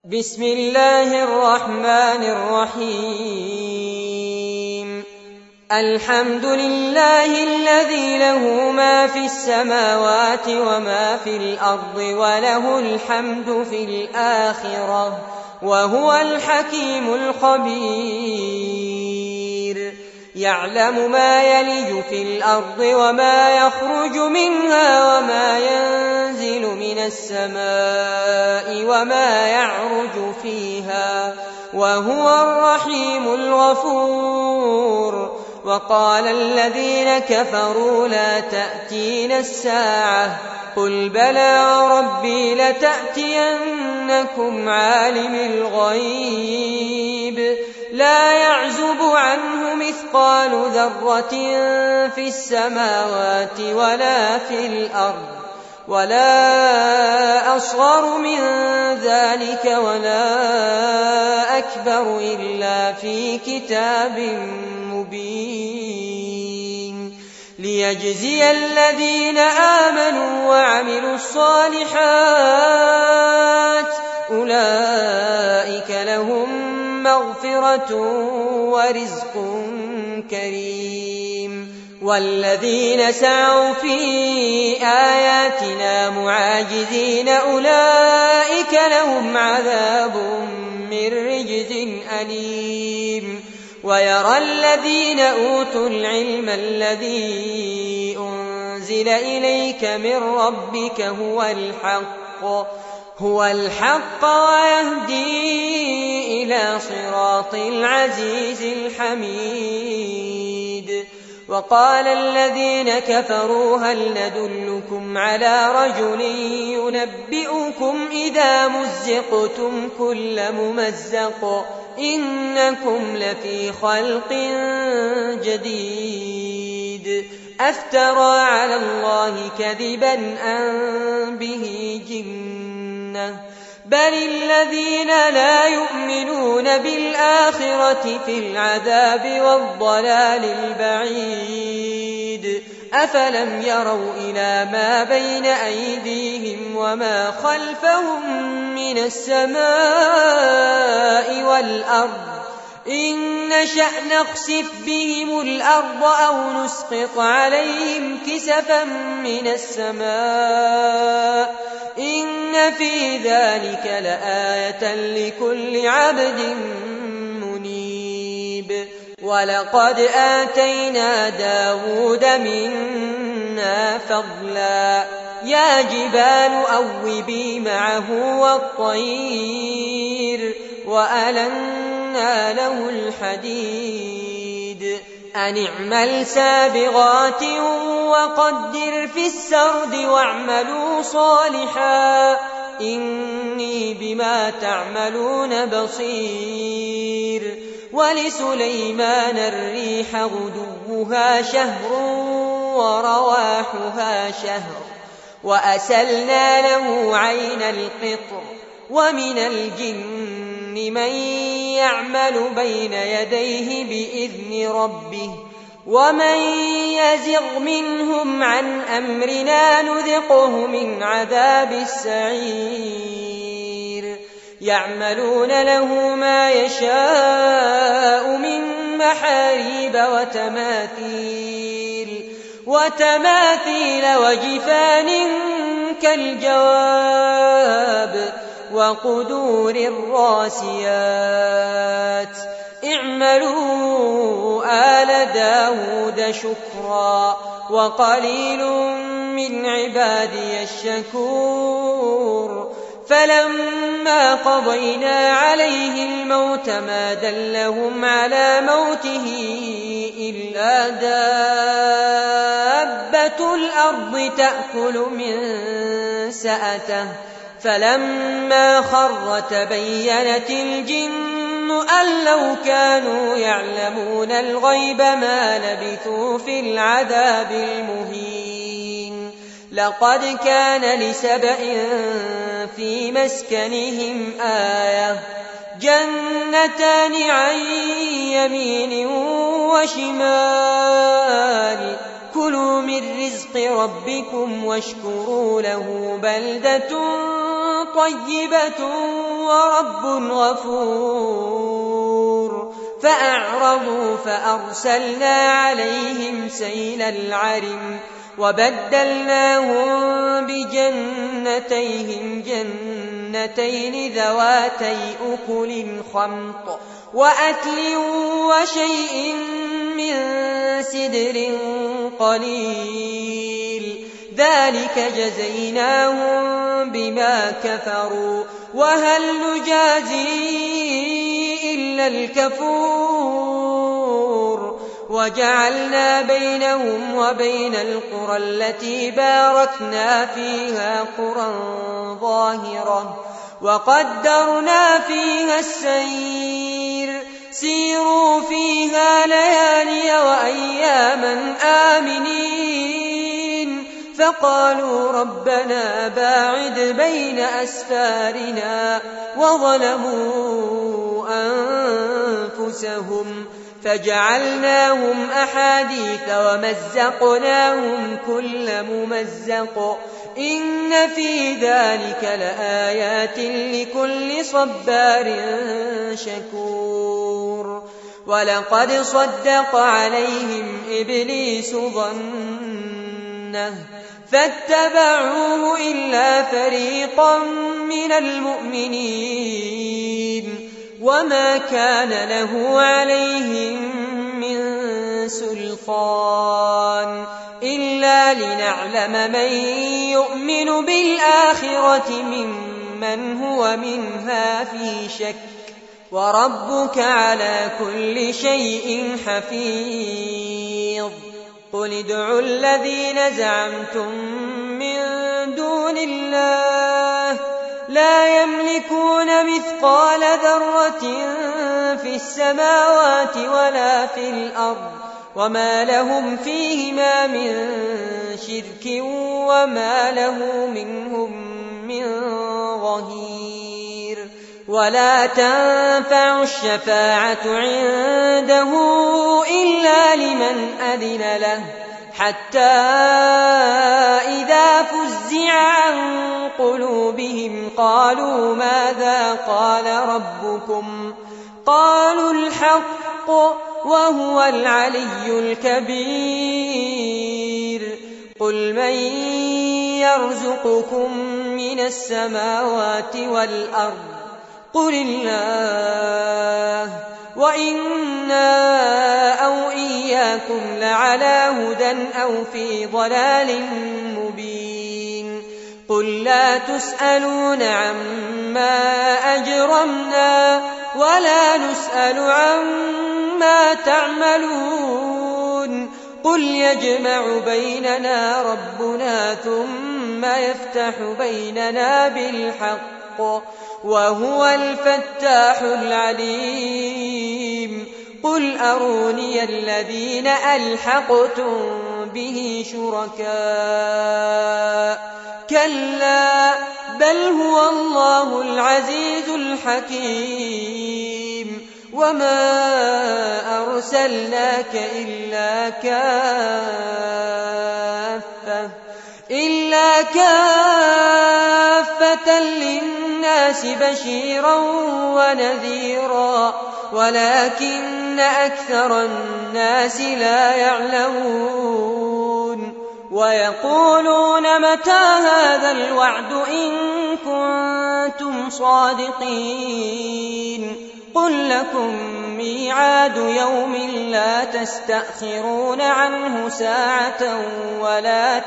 بسم الله الرحمن الرحيم. الحمد لله الذي له ما في السماوات وما في الأرض وله الحمد في الآخرة وهو الحكيم الخبير. يعلم ما يلج في الأرض وما يخرج منها وما ينزل من السماء وما يعرج فيها وهو الرحيم الغفور. وقال الذين كفروا لا تأتينا الساعة قل بلى ربي لتأتينكم عالم الغيب لا يعزب عنه مثقال ذرة في السماوات ولا في الأرض ولا أصغر من ذلك ولا أكبر إلا في كتاب مبين ليجزي الذين آمنوا وعملوا الصالحات أولئك لهم مغفرة ورزق كريم. والذين سعوا في آياتنا معاجزين أولئك لهم عذاب من رجز أليم. ويرى الذين أوتوا العلم الذي أنزل إليك من ربك هو الحق ويهدي إلى صراط العزيز الحميد. وقال الذين كفروا هل ندلكم على رجل ينبئكم إذا مزقتم كل ممزق إنكم لفي خلق جديد أفترى على الله كذبا أم به جنة بل الذين لا يؤمنون بالآخرة في العذاب والضلال البعيد. أفلم يروا إلى ما بين أيديهم وما خلفهم من السماء والأرض إن نشأ نخسف بهم الأرض أو نسقط عليهم كسفا من السماء إن في ذلك لآية لكل عبد منيب. ولقد آتينا داود منا فضلا يا جبال أوبي معه والطير وألنا له الحديد أن اعمل سابغات وقدر في السرد واعملوا صالحا إني بما تعملون بصير. ولسليمان الريح غدوها شهر ورواحها شهر وأسلنا له عين القطر ومن الجن من يعمل بين يديه بإذن ربه ومن يزغ منهم عن أمرنا نذقه من عذاب السعير. يعملون له ما يشاء من محاريب وتماثيل وجفان كالجواب وقدور الراسيات اعملوا آل داود شكرا وقليل من عبادي الشكور. فلما قضينا عليه الموت ما دلهم على موته إلا دابة الأرض تأكل من سأته فلما خر تبينت الجن أن لو كانوا يعلمون الغيب ما لبثوا في العذاب المهين. لقد كان لسبأ في مسكنهم آية جنتان عن يمين وشمال كلوا من رزق ربكم واشكروا له بلدة طيبة ورب غفور فأعرضوا فأرسلنا عليهم سيل العرم وبدلناهم بجنتيهم جنتين ذواتي أكل خمط وأكل وشيء من سدر قليل ذلك جزيناهم بما كفروا وهل نجازي إلا الكفور وجعلنا بينهم وبين القرى التي باركنا فيها قرى ظاهرة وقدرنا فيها السير سيروا فيها ليالي وأياما آمنين فقالوا ربنا باعد بين أسفارنا وظلموا أنفسهم فجعلناهم أحاديث ومزقناهم كل ممزق إن في ذلك لآيات لكل صبار شكور ولقد صدق عليهم إبليس ظنه فاتبعوه إلا فريقا من المؤمنين وما كان له عليهم من سلطان إلا لنعلم من يؤمن بالآخرة ممن هو منها في شك وربك على كل شيء حفيظ قل ادعوا الذين زعمتم من دون الله لا يملكون مثقال ذرة في السماوات ولا في الأرض وما لهم فيهما من شرك وما له منهم من ظهير ولا تنفع الشفاعة عنده إلا لمن أذن له حتى إذا فزع عن قلوبهم قالوا ماذا قال ربكم قالوا الحق وهو العلي الكبير قل من يرزقكم من السماوات والأرض قل الله وإنا أو إياكم لعلى هدى أو في ضلال مبين قل لا تسألون عما أجرمنا ولا نسأل عما تعملون قل يجمع بيننا ربنا ثم يفتح بيننا بالحق وهو الفتاح العليم قل أروني الذين ألحقتم به شركاء كلا بل هو الله العزيز الحكيم وما أرسلناك إلا كافة للناس بشيرا ونذيرا ولكن أكثر الناس لا يعلمون ويقولون متى هذا الوعد إن كنتم صادقين قل لكم ميعاد يوم لا تستأخرون عنه ساعة ولا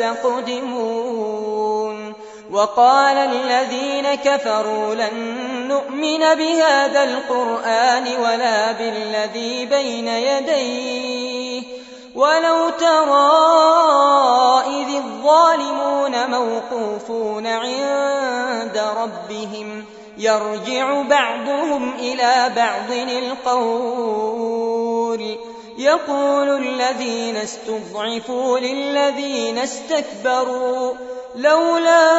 تستقدمون وقال الذين كفروا لن نؤمن بهذا القرآن ولا بالذي بين يديه ولو ترى إذ الظالمون موقوفون عند ربهم يرجع بعضهم إلى بعض القول يقول الذين استضعفوا للذين استكبروا لولا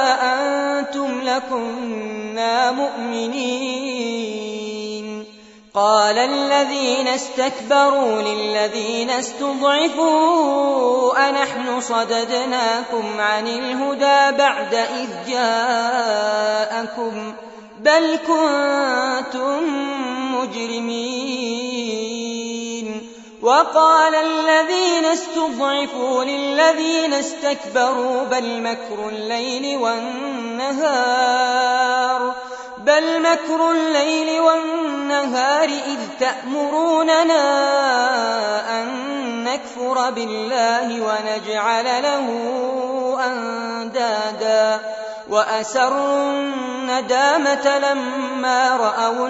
أنتم لكنا مؤمنين قال الذين استكبروا للذين استضعفوا أنحن صددناكم عن الهدى بعد إذ جاءكم بل كنتم مجرمين. وقال الذين استضعفوا للذين استكبروا بل مكر الليل والنهار إذ تأمروننا أن نكفر بالله ونجعل له أندادا وأسروا الندامة لما رأوا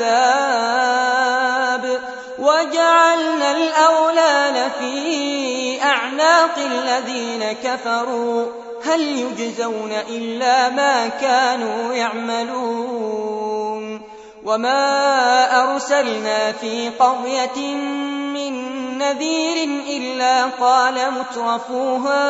العذاب وجعلنا الأغلال في أعناق الذين كفروا هل يجزون إلا ما كانوا يعملون. وما أرسلنا في قرية من نذير إلا قال مترفوها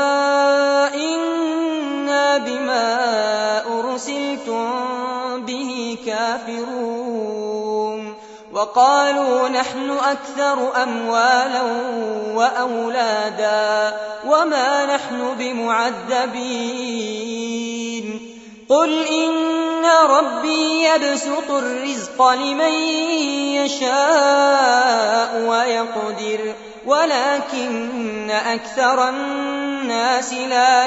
إنا بما أرسلتم به كافرون وقالوا نحن أكثر أموالا وأولادا وما نحن بمعذبين. قل إن ربي يبسط الرزق لمن يشاء ويقدر ولكن أكثر الناس لا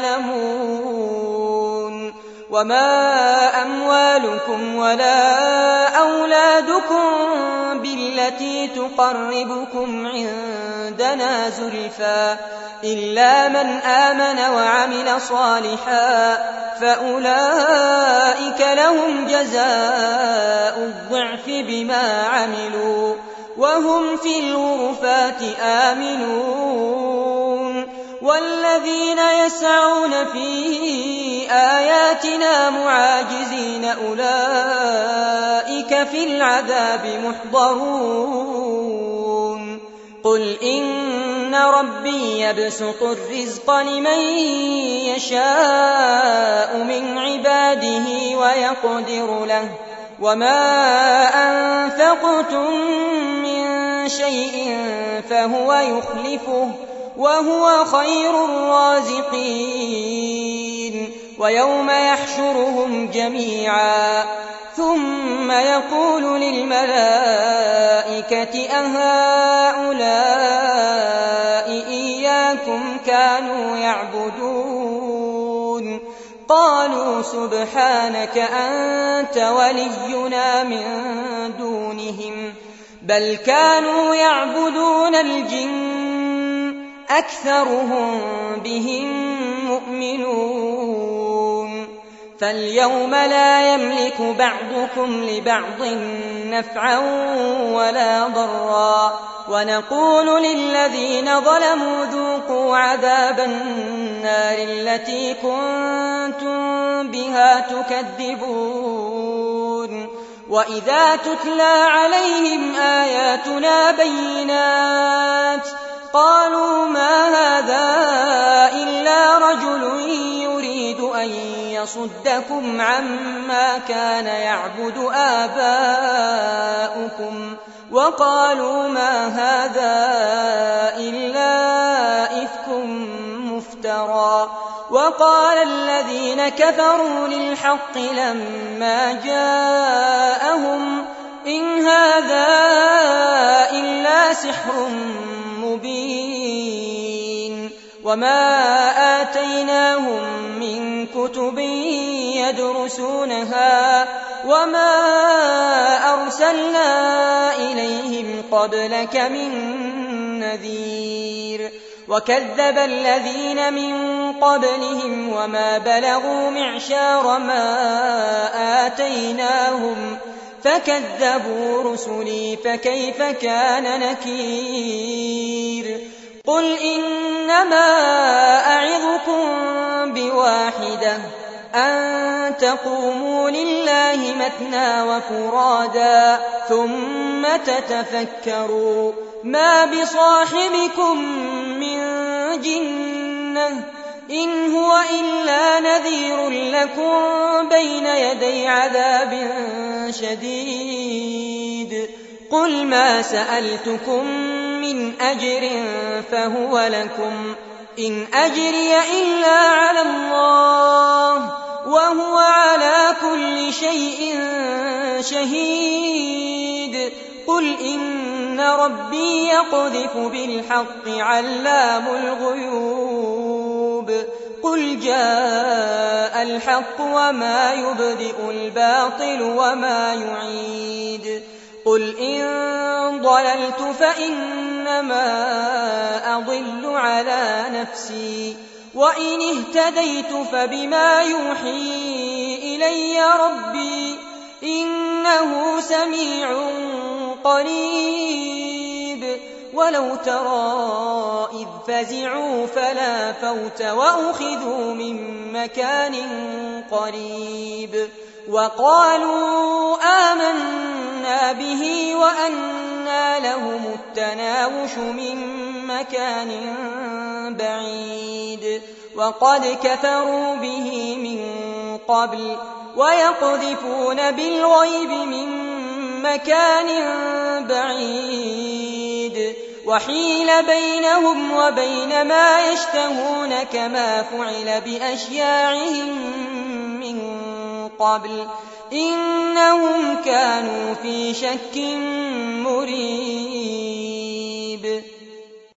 يعلمون. وما أموالكم ولا أولادكم بالتي تقربكم عندنا زلفى إلا من آمن وعمل صالحا فأولئك لهم جزاء الضعف بما عملوا وهم في الغرفات آمنون. والذين يسعون في آياتنا معاجزين أولئك في العذاب محضرون. قل إن ربي يبسط الرزق لمن يشاء من عباده ويقدر له وما أنفقتم من شيء فهو يخلفه وهو خير الرازقين. ويوم يحشرهم جميعا ثم يقول للملائكة أهؤلاء إياكم كانوا يعبدون قالوا سبحانك أنت ولينا من دونهم بل كانوا يعبدون الجن أكثرهم بهم مؤمنون. فاليوم لا يملك بعضكم لبعض نفعا ولا ضرا ونقول للذين ظلموا ذوقوا عذاب النار التي كنتم بها تكذبون. وإذا تتلى عليهم آياتنا بينات قالوا ما هذا إلا رجل يريد أن يصدكم عما كان يعبد آباؤكم وقالوا ما هذا إلا إفك مفترى. وقال الذين كفروا للحق لما جاءهم إن هذا إلا سحر مبين. وما آتيناهم من كتب يدرسونها وما أرسلنا إليهم قبلك من نذير. وكذب الذين من قبلهم وما بلغوا معشار ما آتيناهم فكذبوا رسلي فكيف كان نكير. قل إنما أعظكم بواحدة أن تقوموا لله مثنى وفرادا ثم تتفكروا ما بصاحبكم من جنة إن هو إلا نذير لكم بين يدي عذاب شديد. قل ما سألتكم من أجر فهو لكم إن أجري إلا على الله وهو على كل شيء شهيد قل إن ربي يقذف بالحق علام الغيوب قل جاء الحق وما يبدئ الباطل وما يعيد قل إن ضللت فإنما أضل على نفسي وإن اهتديت فبما يوحي إلي ربي إنه سميع قريب ولو ترى إذ فزعوا فلا فوت وأخذوا من مكان قريب وقالوا آمنا به وأنى لهم التناوش من مكان بعيد وقد كفروا به من قبل ويقذفون بالغيب من مكان بعيد وحيل بينهم وبين ما يشتهون كما فعل بأشياعهم من قبل إنهم كانوا في شك مريب